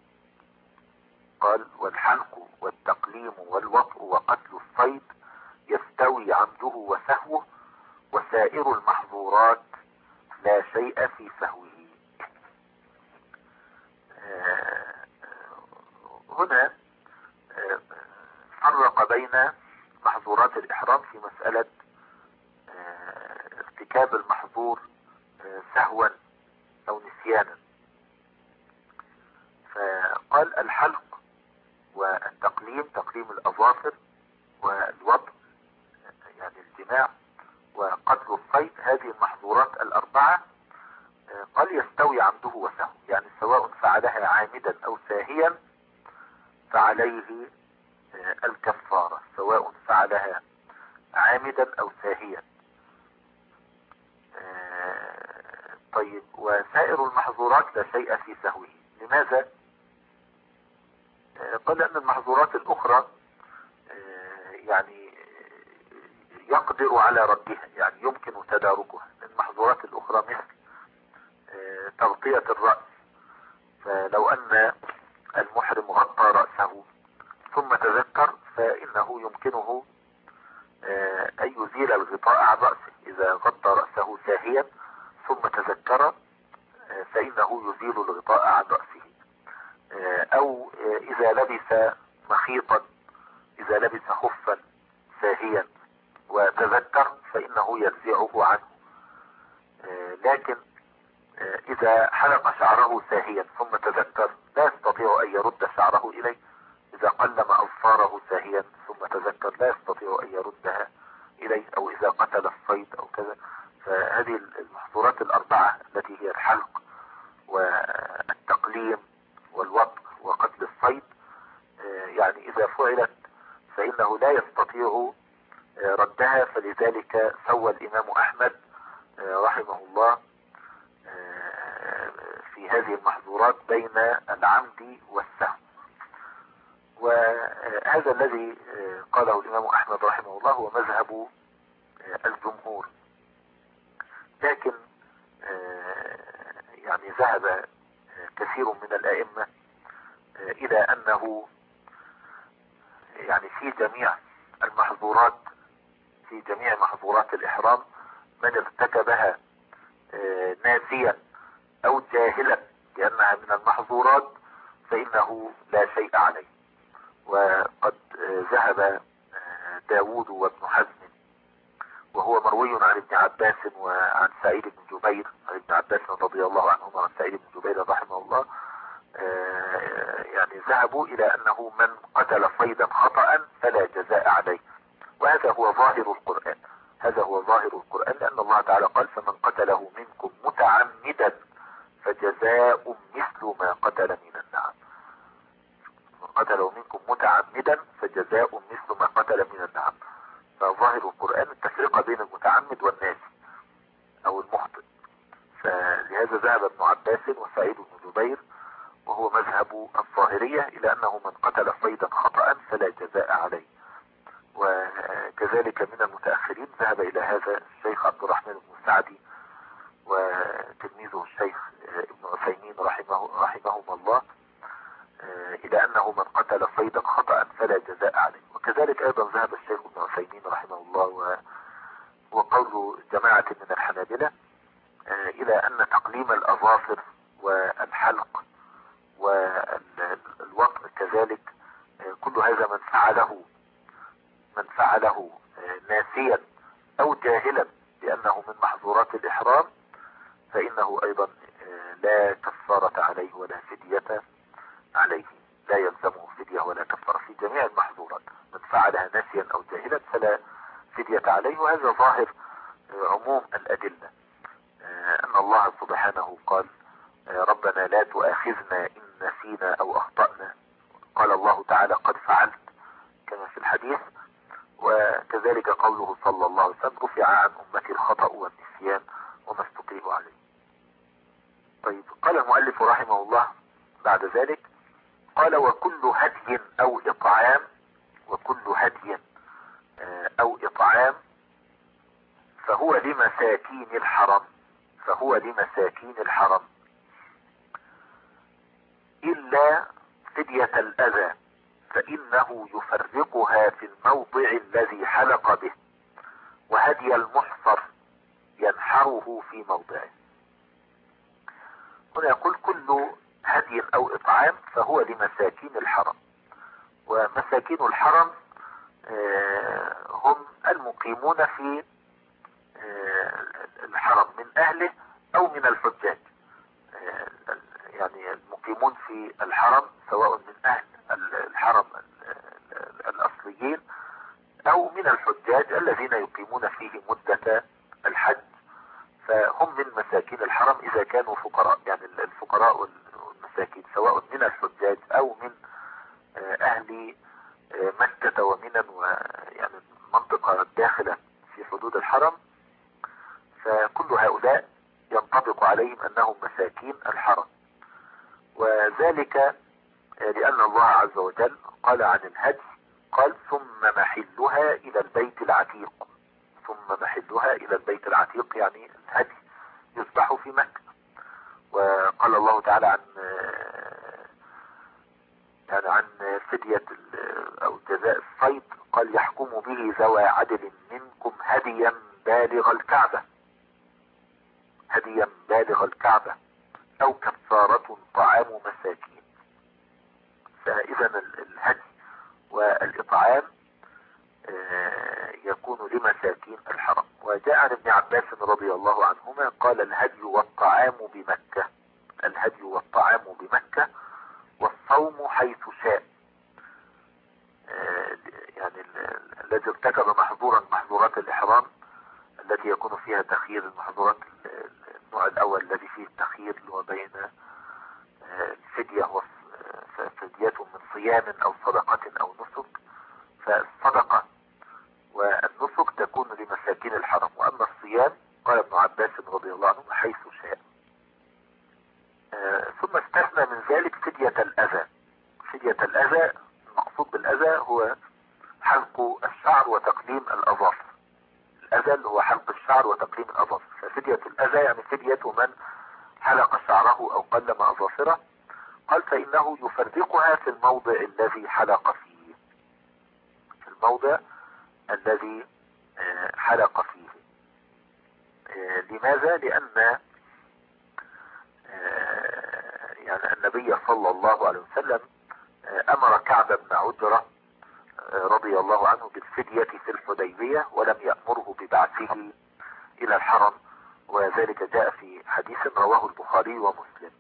قال: والحلق والتقليم والوطء وقتل الصيد يستوي عمده وسهوه، وسائر المحظورات لا شيء في سهوه. هنا فرق بين محظورات الإحرام في مسألة ارتكاب المحظور سهوا أو نسيانا. فقال: الحلق والتقليم، تقليم الأظافر، والوطء يعني الجماع، وقتل الصيد، هذه المحظورات ال4 قال يستوي عمده وسهو، يعني سواء فعلها عامدا أو ساهيا فعليه الكفارة، سواء فعلها عامدا أو ساهيا. طيب، وسائر المحظورات لا شيء في سهوه. لماذا؟ قال لأن المحظورات الأخرى يعني يقدر على ردها، يعني يمكن تداركها. المحظورات الأخرى مثل تغطية الرأس، فلو أن المحرم غطى رأسه ثم تذكر فإنه يمكنه أن يزيل الغطاء عن رأسه. إذا غطى رأسه ساهيا ثم تذكر فإنه يزيل الغطاء عن رأسه. أو إذا لبس مخيطا، إذا لبس خفا ساهيا وتذكر فإنه ينزعه عنه. لكن إذا حلق شعره ساهيا ثم تذكر لا يستطيع أن يرد شعره إليه. إذا قلم أظفاره ساهيا ثم تذكر لا يستطيع أن يردها إليه. أو إذا قتل الصيد أو كذا. فهذه المحظورات ال4 التي هي الحلق والتقليم والوطء وقتل الصيد، يعني إذا فعلت فإنه لا يستطيع ردها. فلذلك سوى الإمام أحمد رحمه الله في هذه المحظورات بين العمد والسهو. وهذا الذي قاله الإمام أحمد رحمه الله هو مذهب الجمهور. لكن يعني ذهب كثير من الأئمة إلى أنه يعني في جميع المحظورات، في جميع محظورات الإحرام من ارتكبها ناسيا او جاهلا بانها من المحظورات فانه لا شيء عليه. وقد ذهب داود وابن حزم، وهو مروي عن ابن عباس وعن سعيد بن جبير، عن ابن عباس رضي الله عنهما وعن سعيد بن جبير رحمه الله، يعني ذهبوا الى انه من قتل صيدا خطأ فلا جزاء عليه. وهذا هو ظاهر القرآن، هذا هو ظاهر القرآن، لان الله تعالى قال فمن قتله منكم متعمدا فجزاء مثل ما قتل من النعم. من قتله منكم متعمدا فجزاء مثل ما قتل من النعم. فظاهر القرآن التفرقة بين المتعمد والناس او المخطئ. فلهذا ذهب ابن عباس وسعيد بن جبير وهو مذهب الظاهرية الى انه من قتل صيدا خطأ فلا جزاء عليه. وكذلك من المتأخرين ذهب الى هذا الشيخ عبد الرحمن بن سعدي وتلميذه الشيخ ابن عثيمين رحمهم الله، الى انه من قتل صيدا خطأ فلا جزاء عليه. وكذلك ايضا ذهب الشيخ ابن عثيمين رحمه الله وقول جماعة من الحنابلة الى ان تقليم الاظافر والحلق والوطن كذلك كل هذا من فعله ناسيا او جاهلا بانه من محظورات الاحرام فانه ايضا لا كفارة عليه ولا فدية عليه، لا يلزمه فدية ولا كفارة في جميع المحظورات. من فعلها ناسيا او جاهلا فلا فدية عليه. وهذا ظاهر عموم الادلة، ان الله سبحانه قال ربنا لا تؤاخذنا ان نسينا او اخطأنا. قال الله تعالى قد فعلت كما في الحديث. وكذلك قوله صلى الله عليه وسلم رفع عن امتي الخطأ والنسيان وما استقيموا عليه. طيب، قال المؤلف رحمه الله بعد ذلك قال وكل هدي او اطعام، وكل هدي او اطعام فهو لمساكين الحرم، فهو لمساكين الحرم الا فدية الاذى فانه يفرقها في الموضع الذي حلق به، وهدي المحصر ينحره في موضعه. هنا يقول كل هدي او اطعام فهو لمساكين الحرم. ومساكين الحرم هم المقيمون في الحرم من اهله او من الحجاج. يعني المقيمون في الحرم سواء من اهل الحرم الاصليين او من الحجاج الذين يقيمون فيه مدة الحج، فهم من مساكين الحرم اذا كانوا فقراء. يعني الفقراء والمساكين سواء من الحجاج او من اهل مكة ومنى ويعني المنطقة الداخلة في حدود الحرم، فكل هؤلاء ينطبق عليهم انهم مساكين الحرم. وذلك لان الله عز وجل قال عن الهدي قال ثم محلها الى البيت العتيق، ثم محلها الى البيت العتيق يعني الهدي يذبح في مكة. وقال الله تعالى عن فدية او جزاء الصيد قال يحكم به ذوى عدل منكم هديا بالغ الكعبة، هديا بالغ الكعبة او كفارة طعام مساكين. فاذا الهدي والاطعام يكون لمساكين الحرم. وجاء عن ابن عباس رضي الله عنهما قال الهدي والطعام بمكة، الهدي والطعام بمكة والصوم حيث شاء. يعني الذي ارتكب محظورا محظورات الإحرام التي يكون فيها تخيير، المحظورات النوع الأول الذي فيه التخيير اللي هو بين الفدية فدية من صيام أو صدقة أو نسك، فالصدقة والنسك تكون لمساكين الحرم، وأما الصيام قال ابن عباس رضي الله عنه حيث شاء. ثم استثنى من ذلك فدية الأذى. فدية الأذى المقصود بالأذى هو حلق الشعر وتقليم الأظافر. الأذى اللي هو حلق الشعر وتقليم الأظافر. ففدية الأذى يعني فدية من حلق شعره أو قلم أظافره. قال فإنه يفرقها في الموضع الذي حلق فيه، في الموضع الذي حلق فيه. لماذا؟ لأن يعني النبي صلى الله عليه وسلم امر كعب بن عجرة رضي الله عنه بالفدية في الحديبية، ولم يأمره ببعثه الى الحرم، وذلك جاء في حديث رواه البخاري ومسلم.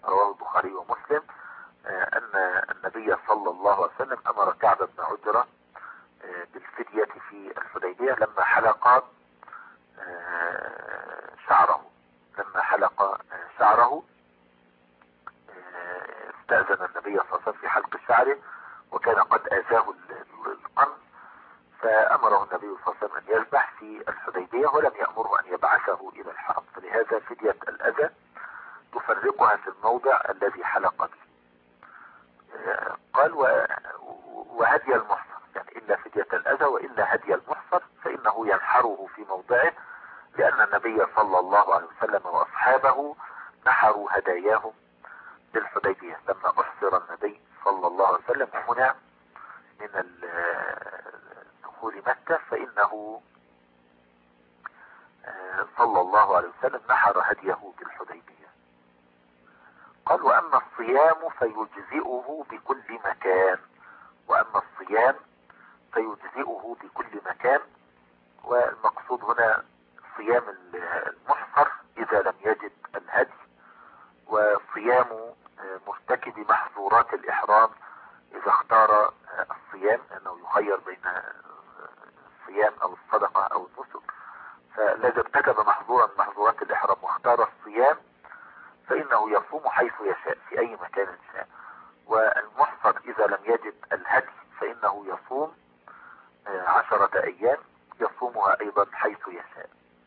ان النبي صلى الله عليه وسلم امر كعب بن عجرة بالفدية في الحديبية لما حلق شعره. استأذن النبي صلى الله عليه وسلم في حلق شعره، وكان قد آذاه القرن، فأمره النبي صلى الله عليه وسلم أن يذبح في الحديبية، ولم يأمره أن يبعثه إلى الحرم. فلهذا فدية الأذى تفرقها في الموضع الذي حلق به. قال وهدي المحصر، يعني إلا فدية الأذى وإلا هدي المحصر فإنه ينحره في موضعه، لأن النبي صلى الله عليه وسلم وأصحابه نحروا هداياهم بالحديبية. لما أحصر النبي صلى الله عليه وسلم منع من دخول مكة، فإنه صلى الله عليه وسلم نحر هديه بالحديبية. قال وأما الصيام فيجزئه بكل مكان. والمقصود هنا صيام المحصر إذا لم يجد الهدي، وصيام مرتكب محظورات الإحرام إذا اختار الصيام، أنه يخير بين الصيام أو الصدقة أو النسك. فالذي ارتكب محظورا من محظورات الإحرام واختار الصيام فإنه يصوم حيث يشاء في أي مكان شاء. والمحصر إذا لم يجد الهدي فإنه يصوم 10 أيام يصومها أيضا حيث يشاء.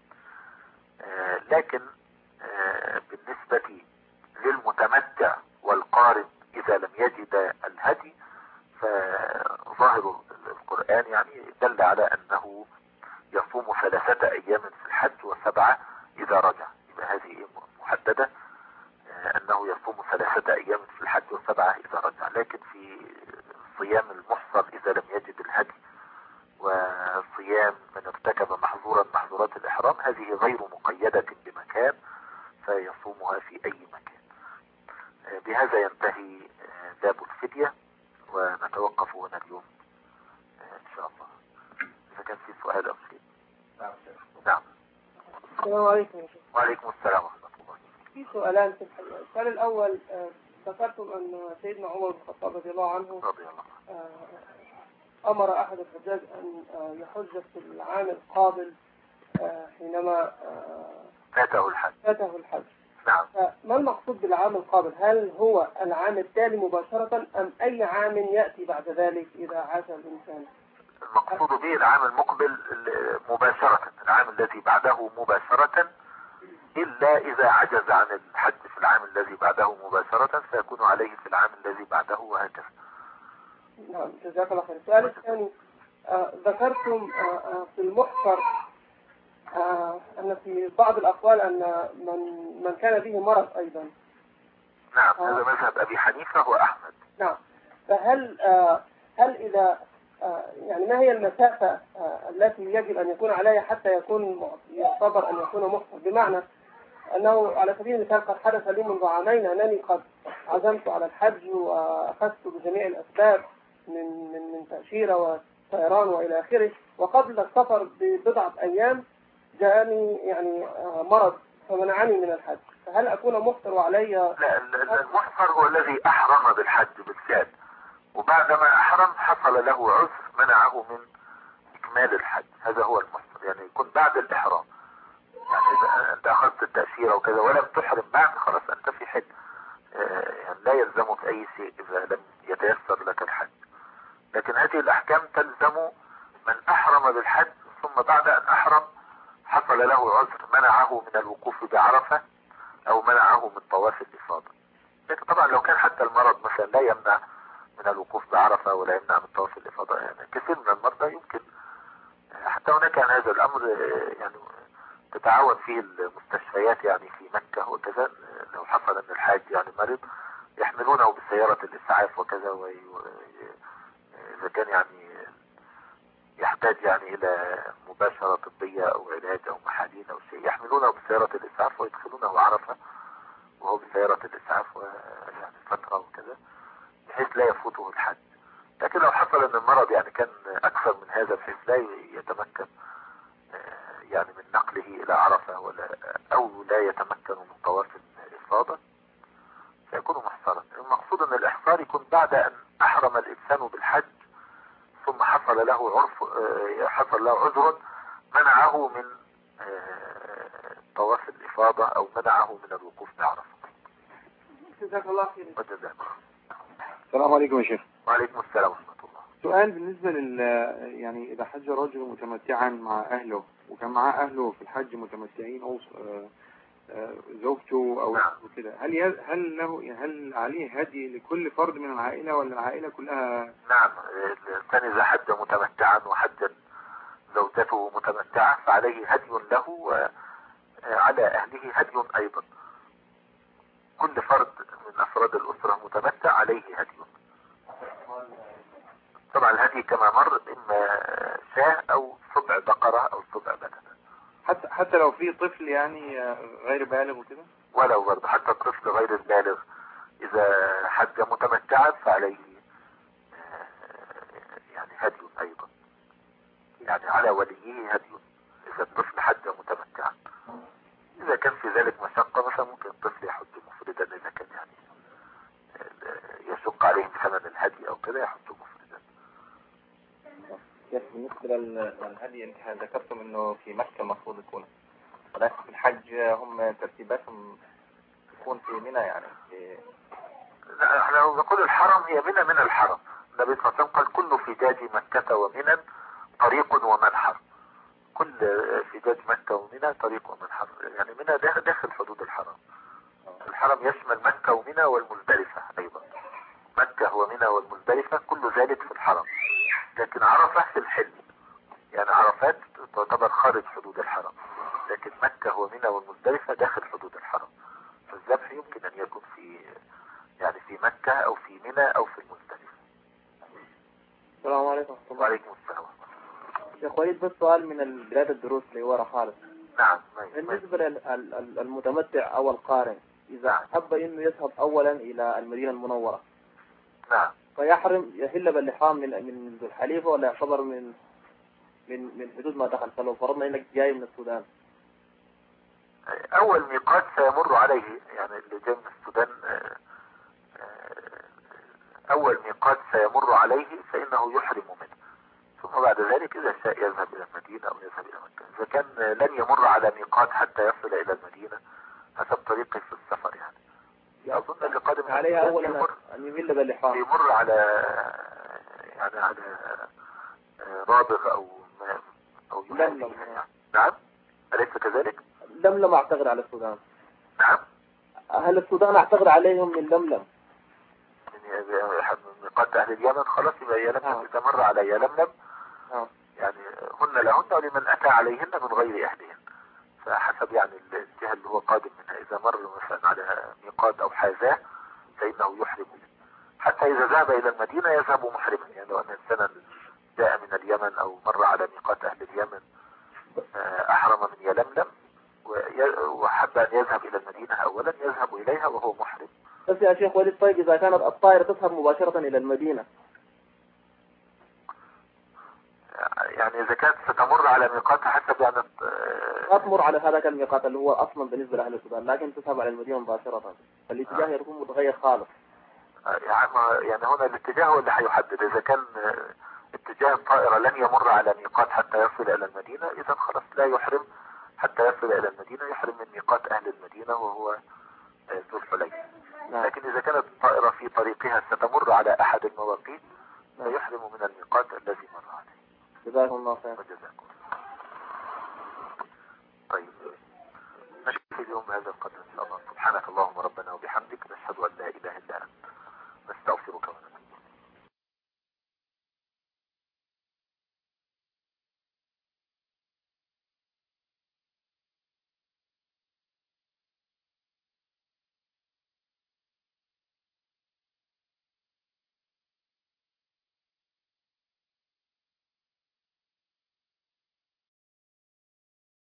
لكن بالنسبة للمتمتع والقارب إذا لم يجد الهدي، فظاهر القرآن يعني دل على أنه يصوم 3 أيام في الحج و7 إذا رجع. يبقى هذه محددة أنه يصوم 3 أيام في الحج و7 إذا رجع. لكن في صيام المحصر إذا لم يجد الهدي وصيام من ارتكب محظورا من محظورات الإحرام، هذه غير مقيدة بمكان، فيصومها في أي مكان. بهذا ينتهي باب الفدية، ونتوقف هنا اليوم إن شاء الله. إذا كان في سؤال أو شيء. نعم. السلام عليكم يا شيخ. وعليكم السلام ورحمة الله. في سؤالان في الحقيقة. السؤال الأول، ذكرتم أن سيدنا عمر بن الخطاب رضي الله عنه أمر أحد الحجاج أن يحج في العام القابل حينما فاته الحج. نعم. ما المقصود بالعام القابل؟ هل هو العام التالي مباشرة أم أي عام يأتي بعد ذلك إذا عاش الإنسان؟ المقصود به العام المقبل مباشرة، العام الذي بعده مباشرة، إلا إذا عجز عن الحج في العام الذي بعده مباشرة فيكون عليه في العام الذي بعده، وهكذا. نعم، جزاك الله خير. السؤال الثاني، ذكرتم في المحصر أن في بعض الأقوال أن من كان به مرض أيضا. نعم، هذا مذهب أبي حنيفة وأحمد. نعم، فهل إذا يعني ما هي المسافة التي يجب أن يكون عليها حتى يعتبر أن يكون محصر؟ بمعنى أنه على سبيل المثال قد حدث لي منذ عامين أنني قد عزمت على الحج وأخذت بجميع الأسباب من تأشيرة وطيران وإلى آخره، وقبل السفر ببضعة أيام جاءني يعني مرض فمنعني من الحج، فهل أكون محصر وعلي؟ لا، المحصر هو الذي أحرم بالحج بالفعل، وبعدما أحرم حصل له عذر منعه من إكمال الحج. هذا هو المحصر، يعني يكون بعد الإحرام. يعني إذا أنت أخذت التأشيرة وكذا ولم تحرم بعد، خلاص أنت في حج، يعني لا يلزمك أي شيء إذا لم يتيسر لك الحج. لكن هذه الأحكام تلزم من أحرم بالحج ثم بعد أن أحرم حصل له عذر منعه من الوقوف بعرفة أو منعه من طواف الإفاضة. لكن طبعا لو كان حتى المرض مثلا لا يمنع من الوقوف بعرفة ولا يمنع من طواف الإفاضة، يعني كثير من المرضى يمكن حتى هناك عن هذا الأمر يعني تتعاون فيه المستشفيات يعني في مكة وكذا. لو حصل أن الحاج يعني مرض يحملونه بسيارة الإسعاف وكذا، إذا كان يعني يحتاج يعني إلى مباشرة طبية أو علاج أو محاليل أو شيء، يحملونه بسيارة الإسعاف ويدخلونه عرفة وهو بسيارة الإسعاف ويعني فترة وكذا بحيث لا يفوته الحج. لكن لو حصل ان المرض يعني كان اكثر من هذا بحيث لا يتمكن يعني من نقله الى عرفة او لا يتمكن من طواف الافاضة سيكون محصرا. المقصود ان الاحصار يكون بعد ان احرم الانسان بالحج ثم حصل له عذر منعه من طواف الافاضة او منعه من الوقوف بعرفة. جزاك الله خير. وجزاك. السلام عليكم يا شيخ. وعليكم السلام ورحمة الله. سؤال بالنسبة يعني إذا حج رجل متمتعا مع أهله وكان معاه أهله في الحج متمتعين أو زوجته أو كده، هل عليه هدي لكل فرد من العائلة ولا العائلة كلها؟ نعم، الإنسان إذا حج متمتعا وحج زوجته متمتعة فعليه هدي له وعلى أهله هدي أيضا. كل فرد من أفراد الأسرة متمتع عليه هدي. طبعا الهدي كما مر إما شاة أو سبع بقرة أو سبع بدنة. حتى لو في طفل يعني غير بالغ وكده؟ ولو برضه حتى الطفل غير البالغ إذا حج متمتعا فعليه يعني هدي أيضا، يعني على وليه هدي إذا الطفل حج متمتعا. إذا كان في ذلك مشقة مثلا ممكن الطفل يحج مفردا، إذا كان يعني يشق عليه ثمن الهدي أو كده يحج مفردا. بالنسبة للهدي انت ذكرتم انه في مكة المفروض يكون، ولكن في الحج هم ترتيباتهم تكون في منى يعني لا، احنا نقول الحرم هي منى من الحرم. النبي صلى الله عليه وسلم قال كل فجاج مكة ومنى طريق ومنحر. كل فجاج مكة ومنى طريق ومنحر، يعني منى داخل حدود الحرم. الحرم يشمل مكة ومنى والمزدلفة ايضا. مكة ومنى والمزدلفة كل ذلك في الحرم، لكن عرفة في الحل، يعني عرفات تعتبر خارج حدود الحرم، لكن مكة ومنى والمزدلفة داخل حدود الحرم. فالذبح يمكن ان يكون يعني في مكة او في منى او في المزدلفة. السلام عليكم ورحمة الله. وعليكم السلام. شيخ وليد بس سؤال من البلاد الدروس اللي ورا خالص. نعم. بالنسبة للمتمتع او القارن اذا حب انه يذهب اولا الى المدينة المنورة، نعم، يحل بالإحرام من ذو الحليفة ولا يعتبر من حدود ما دخل؟ فلو فرضنا انك جاي من السودان، اول ميقات سيمر عليه يعني اللي جاي من السودان اول ميقات سيمر عليه فانه يحرم منه، ثم بعد ذلك اذا شاء يذهب الى المدينة او يذهب الى مكة. اذا كان لن يمر على ميقات حتى يصل الى المدينة حسب طريقه في السفر يعني اظن اللي قادم عليها اولا ان يمل بالإحرام يمر على رابغ او لملم. يعني. نعم، أليس كذلك؟ لملم اعتقد على السودان. نعم، اهل السودان اعتقد عليهم من لملم، من ميقات اهل اليمن خلاص يبقى يلملم. اذا مر على يلملم يعني هن لهن ولمن اتى عليهن من غير اهلهن، فحسب يعني الجهة اللي هو قادم منها. اذا مر مثلا على ميقات او حاذاه فانه يحرم منه، حتى اذا ذهب الى المدينة يذهب محرما. يعني لو ان انسانا جاء من اليمن او مر على ميقات اهل اليمن احرم من يلملم وحب ان يذهب الى المدينة اولا يذهب اليها وهو محرم. بس يا شيخ وليد طيب اذا كانت الطائرة تذهب مباشرة الى المدينة، يعني اذا كانت ستمر على ميقات حسب يعني لا تمر على هذاك الميقات اللي هو اصلا بالنسبة لاهل السودان، لكن تذهب على المدينة مباشرة، فالاتجاه يكون متغير خالص. يعني هنا الاتجاه هو اللي هيحدد. اذا كان اتجاه الطائرة لن يمر على ميقات حتى يصل الى المدينة اذا خلاص لا يحرم حتى يصل الى المدينة، يحرم من ميقات اهل المدينة وهو ذو الحليفة. لكن اذا كانت الطائرة في طريقها ستمر على احد المواقيت فيحرم من الميقات الذي مر عليه. جزاكم الله خير. وجزاكم. طيب نشوف اليوم هذا القدر ان شاء الله. سبحانك اللهم ربنا وبحمدك نشهد ان لا اله الا انت نستغفرك.